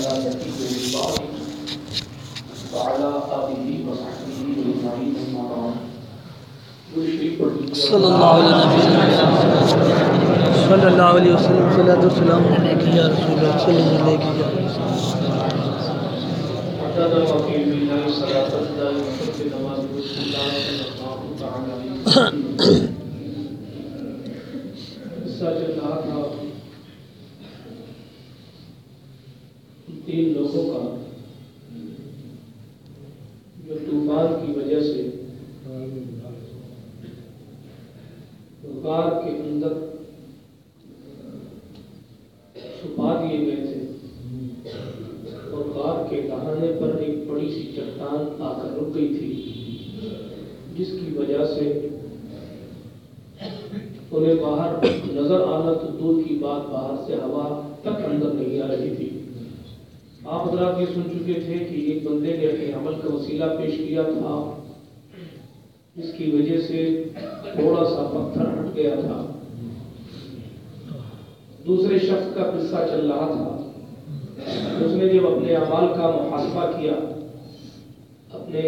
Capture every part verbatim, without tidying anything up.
على نبيه البارك وعلى آله وصحبه أجمعين أما بعد. صلی اللہ علیہ وسلم صلی اللہ علیہ وسلم صلاۃ والسلام علیک یا رسول اللہ صلی اللہ علیہ وسلم. تین لوگوں کا جو طوفان کی وجہ سے غار کے اندر چھپا دیے گئے تھے اور غار کے دہانے پر ایک بڑی سی چٹان آ کر رک گئی تھی، جس کی وجہ سے انہیں باہر نظر آنا تو دور کی بات، باہر سے ہوا تک اندر نہیں آ رہی تھی. آپ حضرات یہ سن چکے تھے کہ ایک بندے نے اپنے عمل کا وسیلہ پیش کیا تھا، اس کی وجہ سے تھوڑا سا پتھر ہٹ گیا تھا. دوسرے شخص کا قصہ چل رہا تھا. اس نے جب اپنے اعمال کا محاسبہ کیا، اپنے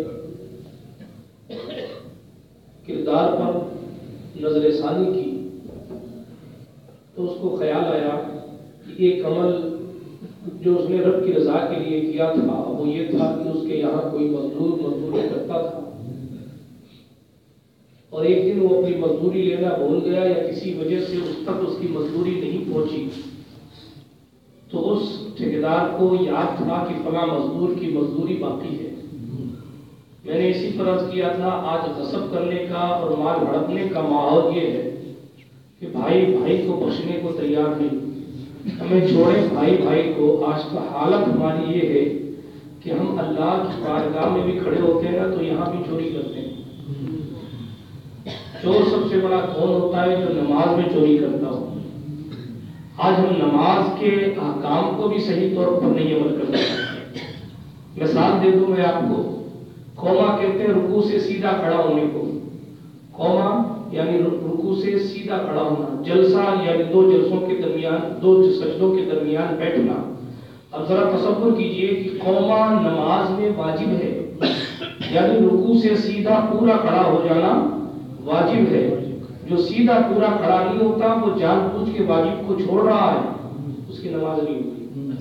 کردار پر نظر ثانی کی، تو اس کو خیال آیا کہ ایک عمل جو اس نے رب کی رضا کے لیے کیا تھا وہ یہ تھا کہ اس کے یہاں کوئی مزدور مزدوری کرتا تھا، اور ایک دن وہ اپنی مزدوری لینا بھول گیا یا کسی وجہ سے اس تک اس کی مزدوری نہیں پہنچی. تو اس ٹھیکیدار کو یاد تھا کہ فلاں مزدور کی مزدوری باقی ہے. میں نے اسی فرض کیا تھا آج غصب کرنے کا اور مال ہڑپنے کا ماحول یہ ہے کہ بھائی بھائی کو بخشنے کو تیار نہیں. ہمیں چھوڑیں بھائی بھائی کو. آج کا حالت ہماری یہ ہے کہ ہم اللہ کی بارگاہ میں بھی کھڑے ہوتے ہیں نا تو یہاں بھی چوری کرتے ہیں. چور سب سے بڑا کون ہوتا ہے؟ جو نماز میں چوری کرتا ہو. آج ہم نماز کے احکام کو بھی صحیح طور پر نہیں عمل کرتے. مثال دے دوں میں آپ کو. قوما کہتے ہیں رکوع سے سیدھا کھڑا ہونے کو. قوما یعنی رکوع سے سیدھا کھڑا ہونا. جلسہ یعنی دو جلسوں کے درمیان، دو سجدوں کے درمیان بیٹھنا. اب ذرا تصور کیجئے کہ قوما نماز میں واجب ہے، یعنی رکوع سے سیدھا پورا کھڑا ہو جانا واجب ہے. جو سیدھا پورا کھڑا نہیں ہوتا وہ جان بوجھ کے واجب کو چھوڑ رہا ہے، اس کی نماز نہیں ہوتی.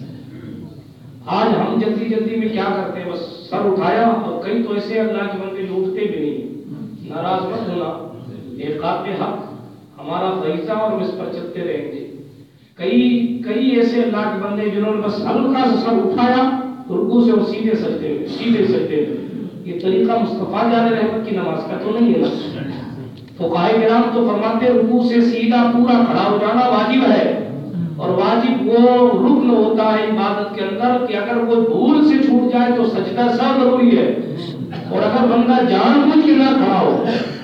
آج ہم جلدی جلدی میں کیا کرتے ہیں؟ بس سر اٹھایا، اور کئی تو ایسے اللہ کے بندے جو اٹھتے بھی نہیں. ناراض مت ہونا، احقاق حق ہمارا فریضہ اور ہم اس پر چلتے رہیں گے. کئی کئی ایسے اللہ کے بندے جنہوں نے بس ہلکا سا سر اٹھایا تو رکوع سے وہ سیدھے سجدے میں سیدھے سجدے میں. یہ طریقہ مصطفیٰ جان رحمت کی نماز کا تو نہیں ہے نا. فقہائے کرام تو فرماتے ہیں رکوع سے سیدھا پورا کھڑا ہو جانا واجب ہے، اور واجب وہ رکن ہوتا ہے عبادت کے اندر کہ اگر وہ بھول سے چھوٹ جائے تو سجدہ سا ضروری ہے، اور اگر بندہ جان بوجھ کے نہ کھڑا ہو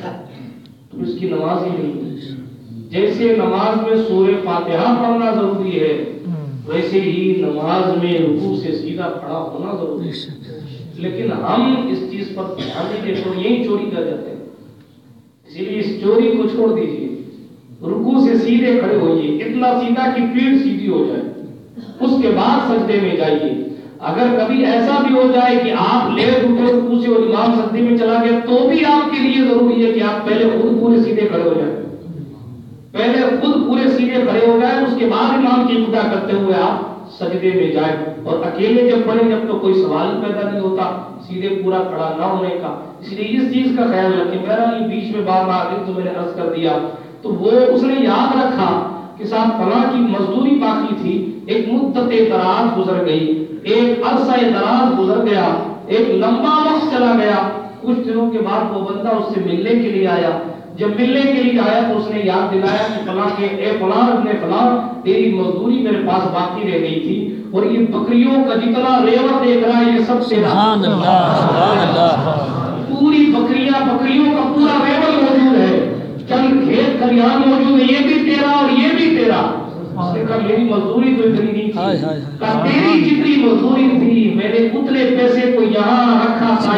تو اس کی نماز ہی نہیں. جیسے نماز میں سورہ فاتحہ پڑھنا ضروری ہے، ویسے ہی نماز میں رکوع سے سیدھا کھڑا ہونا ضروری ہے. لیکن ہم اس چیز پر دھیان نہیں دیتے، یہی چوری کر جاتے ہیں. اسی لیے اس چوری کو چھوڑ دیجیے. رکوع سے سیدھے کھڑے ہوئیے، اتنا سیدھا کہ پیٹھ سیدھی ہو جائے، اس کے بعد سجدے میں جائیے. اگر کبھی ایسا بھی ہو جائے کہ آپ لیٹ اٹھے رکوع سے اور امام سجدے میں چلا گیا تو بھی آپ کے لیے ضروری ہے کہ آپ پہلے خود پورے سیدھے کھڑے ہو جائیں. پہلے خود پورے سیدھے کھڑے ہو جائیں، اس کے بعد امام کی اقتدا کرتے ہوئے آپ سجدے میں جائیں. اور اکیلے جب پڑھیں جب تو کوئی سوال پیدا نہیں ہوتا سیدھے پورا کھڑا نہ ہونے کا. اس لیے اس چیز کا خیال رکھیں. میرا یہ بیچ میں بات آ گئی تو میں نے عرض کر دیا، تو وہ اس نے یاد رکھا کہ صاحب فلاں کی مزدوری باقی تھی. ایک مدت دراز گزر گئی، ایک عرصہ دراز گزر گیا، ایک لمبا وقت چلا گیا. کچھ دنوں کے بعد وہ بندہ اس سے ملنے کے لیے آیا. جب ملنے کے لیے آیا تو اس نے یاد دلایا کہ فلاں کے اے فلاں ابن فلاں تیری مزدوری میرے پاس باقی رہ گئی تھی، اور یہ بکریوں کا جتنا ریوڑ دیکھ رہا ہے یہ سب تیرا. سبحان اللہ سبحان اللہ. پوری بکریاں بکریوں کا پورا ریوڑ موجود ہے، چند کھیت کھلیان موجود ہے، یہ بھی تیرا اور یہ بھی تیرا. اس نے کہا میری مزدوری تو اتنی نہیں تھی. کہا تیری جتنی مزدوری تھی میں نے اتنے پیسے کو یہاں رکھا تھا،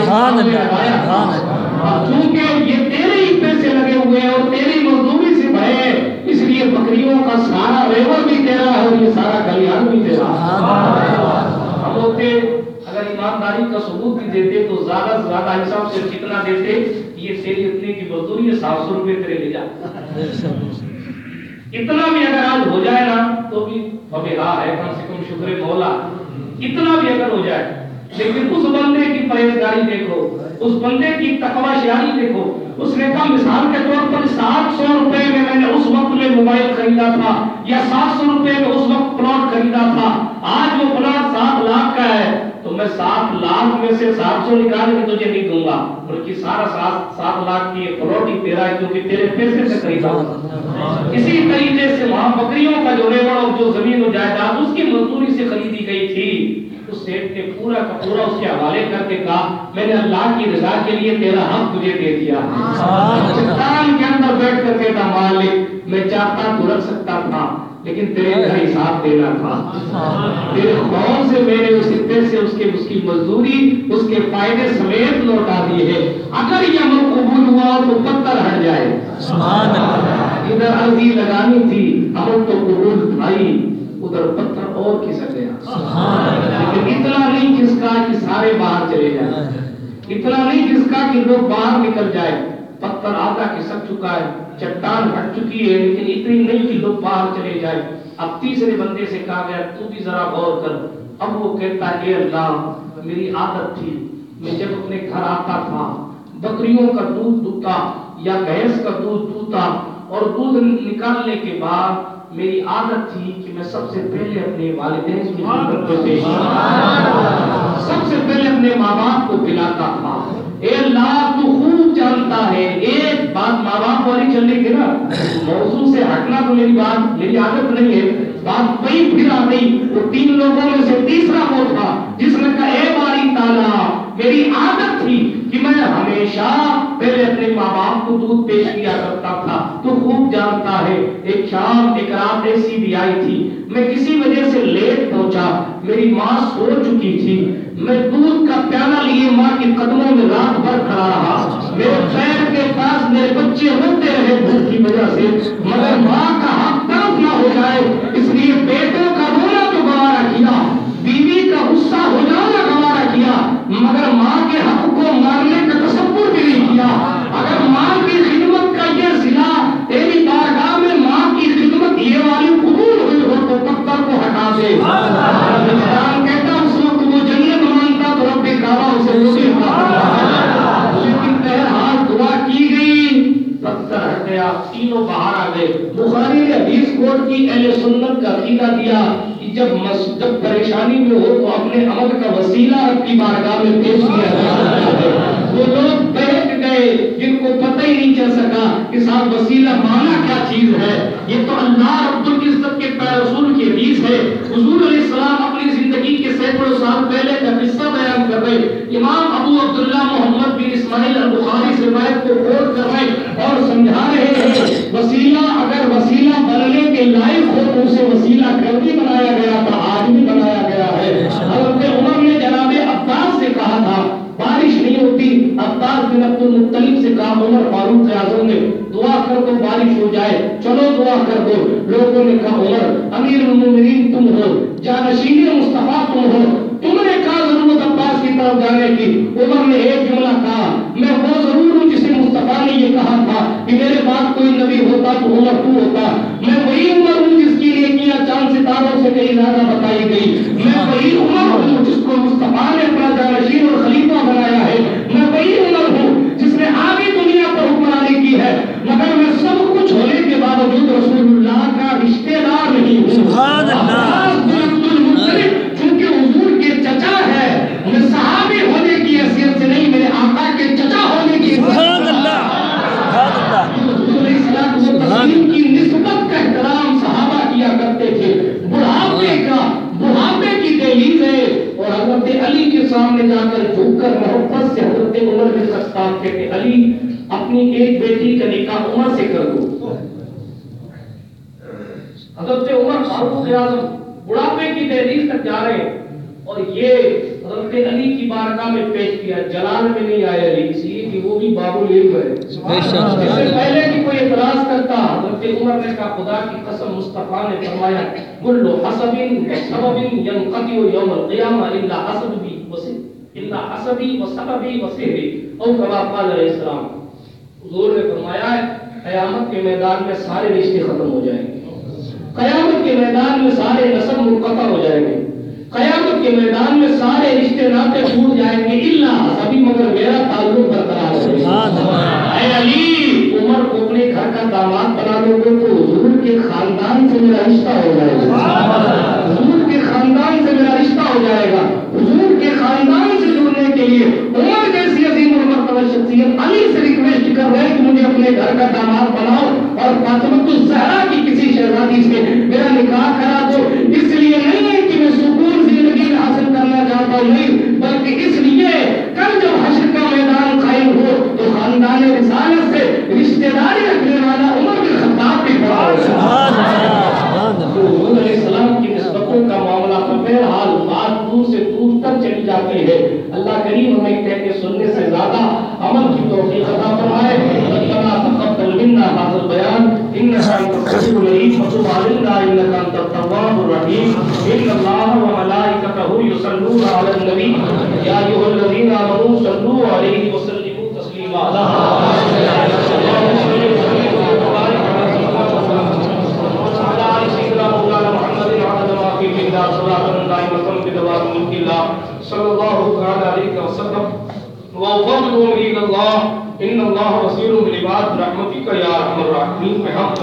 چونکہ یہ تیرے ہی پیسے لگے ہوئے ہیں اور تیری مزدوری سے بھرے، اس لیے بکریوں کا سارا ریوڑ بھی تیرا ہے اور یہ سارا کھلیان بھی تیرا. ایمانداری کا ثبوت بھی دیتے تو زیادہ سے زیادہ حساب سے کتنا دیتے؟ یہ تیری اتنے کی مزدوری ہے، سات سو روپے تیرے لے جا۔ اتنا بھی اگر آج ہو جائے نا تو بھی فبیہا ہے، کم سے کم شکر مولا، اتنا بھی اگر ہو جائے۔ لیکن اس بندے کی پرہیزگاری دیکھو، اس بندے کی تقوی شیاری دیکھو۔ اس نے کہا مثال کے طور پر سات سو روپے میں میں نے اس وقت میں موبائل خریدا تھا، یا سات سو روپے میں اس وقت پلاٹ خریدا تھا، آج وہ پلاٹ سات لاکھ کا ہے تو میں سات لاکھ میں سے سات سو نکال کے تجھے نہیں دوں گا، بلکہ سارا سات سات لاکھ کی پلاٹ ہی تیرا ہے، کیونکہ تیرے پیسے سے خریدا ہوں۔ اسی طریقے سے وہاں بکریوں کا جو ریوڑ اور جو زمین و جائیداد اس کی مزدوری سے خریدی گئی تھی، اس سیٹ نے پورا کا پورا اس کے حوالے کر کے کہا میں نے اللہ کی رضا کے لیے تیرا حق تجھے دے دیا۔ چٹان کے اندر بیٹھ کر کے کہا مالک میں چاہتا تو رکھ سکتا تھا، لیکن تیرے کا حساب دینا تھا، تیرے خوف سے میں نے اس حصے سے اس کے اس کی مزدوری اس کے فائدے سمیت لوٹا دی ہے۔ اگر یہ عمل قبول ہوا تو پتھر ہٹ جائے، سبحان اللہ، ادھر عرضی لگانی تھی، عمل تو قبول تھا ہی، ادھر پتھر اور کھسک گیا، لیکن اتنا نہیں کھسکا کہ سارے باہر چلے جائیں، اتنا نہیں کھسکا کہ لوگ باہر نکل جائے، پتھر آدھا کھسک چکا ہے، چٹان ہٹ چکی ہے، لیکن اتنی نہیں کہ لوگ باہر چلے جائیں۔ اب تیسرے بندے سے کہا گیا تو بھی ذرا غور کر۔ اب وہ کہتا ہے اے اللہ میری عادت تھی، میں جب اپنے گھر آتا تھا بکریوں کا دودھ دھوتا یا بھینس کا دودھ دھوتا، اور دودھ نکالنے کے بعد میری عادت تھی کہ میں سب سے پہلے اپنے والدین کی خدمت میں پیش کرتا، سب سے پہلے اپنے ماں باپ کو پلاتا تھا۔ اے اللہ تو خوب جانتا ہے، ایک بات ماں باپ والی چل رہی تھی نا، موضوع سے ہٹنا تو میری بات میری عادت نہیں ہے، بات وہی پھر آ گئی۔ وہ تین لوگوں میں سے تیسرا وہ تھا جس نے کہا اے باری تعالیٰ میری عادت تھی کہ میں ہمیشہ پہلے اپنے ماں باپ کو دودھ پیش کیا کرتا تھا، تو خوب جانتا ہے۔ ایک شام ایک رات ایسی بھی آئی تھی، میں کسی وجہ سے لیٹ پہنچا، میری ماں سو چکی تھی، میں دودھ کا پیالہ لیے ماں کے قدموں میں رات بھر کھڑا رہا، میرے پیر کے پاس میرے بچے روتے رہے بھوک کی وجہ سے، مگر ماں کا حق طرف نہ ہو جائے اس لیے بیٹوں کا رونا تو گوارا کیا، بیوی کا غصہ ہو جانا گوارا کیا، مگر ماں کے حق کو مارنے کا تصور بھی نہیں کیا۔ اگر ماں کی خدمت کا یہ ضلع تیری بارگاہ میں ماں کی خدمت یہ والی قبول ہوئی ہو تو پتھر کو ہٹا دے۔ قرآن کہتا اس وقت وہ جنت مانتا تو رب کعبہ اسے روٹی ہٹا، لیکن بہرحال دعا کی گئی، پتھر ہٹ گیا، تینوں باہر آ گئے۔ بخاری نے حدیث کوٹ کی، اہل سنت کا عقیدہ دیا کہ جب جب پریشانی میں ہو تو اپنے عمل کا وسیلہ رب کی بارگاہ میں پیش کیا جائے۔ وہ لوگ بیٹھ گئے جن کو پتہ ہی نہیں چل سکا کہ صاحب وسیلہ مانا کیا چیز ہے، یہ تو اللہ رب العزت کے پیارے رسول کی حدیث ہے۔ حضور علیہ السلام اپنی زندگی کے سینکڑوں سال پہلے کا قصہ بیان کر رہے، امام ابو عبداللہ محمد بن اسماعیل البخاری سے روایت کو کوٹ کر رہے اور سمجھا رہے ہیں وسیلہ اگر وسیلہ بننے کے لائق ہو تو اسے وسیلہ کر بھی بنایا گیا تھا، آج بھی بنایا گیا ہے۔ حضرت عمر نے جناب عباس سے کہا تھا بارش نہیں ہوتی، عباس بن عبد المطلب سے کہا عمر فاروق اعظم نے دعا کر دو بارش ہو جائے، چلو دعا کر دو۔ لوگوں نے کہا عمر امیر المومنین تم ہو، جانشین مصطفیٰ تم ہو، تم نے کہا ضرورت عباس کی طرف جانے کی۔ عمر نے ایک جملہ کہا میں وہ ضرور ہوں جسے مصطفیٰ نے یہ کہا تھا کہ میرے بعد کوئی نبی ہوتا تو عمر تو ہوتا، میں وہی عمر ہوں جس کی نیکیاں چاند ستاروں سے کہیں زیادہ بتائی گئی، میں وہی عمر ہوں جس کو مصطفیٰ نے اپنا جانشین اور خلیفہ بنایا ہے، میں وہی عمر ہوں جس نے آدھی دنیا پر حکمرانی کی ہے، مگر میں سب کچھ ہونے کے باوجود رسول اللہ کا رشتہ دار نہیں ہوں۔ سبحان اللہ، چونکہ حضور کے چچا ہے، میں صحابی ہونے کی حیثیت سے نہیں، میرے آقا کے چچا ہونے کی حیثیت سے۔ سبحان اللہ، سبحان اللہ، کی نسبت کا احترام صحابہ کیا کرتے تھے۔ بڑھاپے کا بڑھاپے کی دہلیز ہے اور حضرت علی کے سامنے جا کر جھک کر محبت سے حضرت عمر بن خطاب کہتے علی اپنی ایک بیٹی کا نکاح عمر سے کر دو۔ حضرت عمر فاروق اعظم بڑھاپے کی دہلیز تک جا رہے ہیں اور یہ حضرت علی کی بارگاہ میں پیش کیا، جلال میں نہیں آئے علی، اس لیے کہ وہ بھی باب العلم ہے۔ اس سے پہلے کہ کوئی اعتراض کرتا حضرت عمر نے کہا خدا کی قسم مصطفیٰ نے فرمایا کل حسب سبب ينقطع یوم القیامہ الا حسب بھی وسیع الا حسبی و سببی و سحری او کما قال علیہ السلام. حضور نے فرمایا ہے قیامت کے میدان میں سارے رشتے ختم ہو جائیں گے. قیامت کے میدان میں سارے نسب منقطع ہو جائیں گے. قیامت کے میدان میں سارے رشتے ناطے ٹوٹ جائیں گے الا حسبی مگر میرا تعلق برقرار رہے گا. اے علی عمر کو اپنے گھر کا داماد بنا لو گے تو حضور کے خاندان سے میرا رشتہ ہو جائے گا. حضور کے خاندان سے میرا رشتہ ہو جائے گا. حضور کے خاندان سے جڑنے کے لیے عمر جیسی عظیم المرتبہ شخصیت علی سے ریکویسٹ کر رہے ہیں کہ مجھے اپنے گھر کا داماد بناؤ اور فاطمہ الزہرا کی کسی شہزادی سے میرا نکاح کرا دو. اس لیے نہیں ہے کہ میں سکون زندگی میں حاصل کرنا چاہتا ہوں, نہیں, بلکہ اس لیے کل جب حشر کا میدان قائم ہو تو خاندان رسالت سے رشتہ داری رکھنے والا عمر بن خطاب بھی بڑا ہوگا. حضور علیہ السلام کی نسبتوں کا معاملہ تو بہرحال بات دور سے دور تک چلی جاتی ہے. اللہ کریم ہمیں کہہ کے سننے سے زیادہ عمل کی توفیق عطا فرمائے. ربنا تقبل منا هذا البيان انك انت السميع العليم وتب علينا انك انت التواب الرحيم. ان الله وملائكته يصلون على النبي يا ايها الذين امنوا صلوا عليه وسلموا تسليما. اللهم صل وسلم وبارك على سيدنا محمد وعلى ال سيدنا مولانا محمد عدد ما في مقدار صلاه دائمه بدوام ملك الله صلى الله تعالى عليه وسلم. وفضل الى الله ان الله بصير بالعباد برحمتك يا ارحم الراحمين.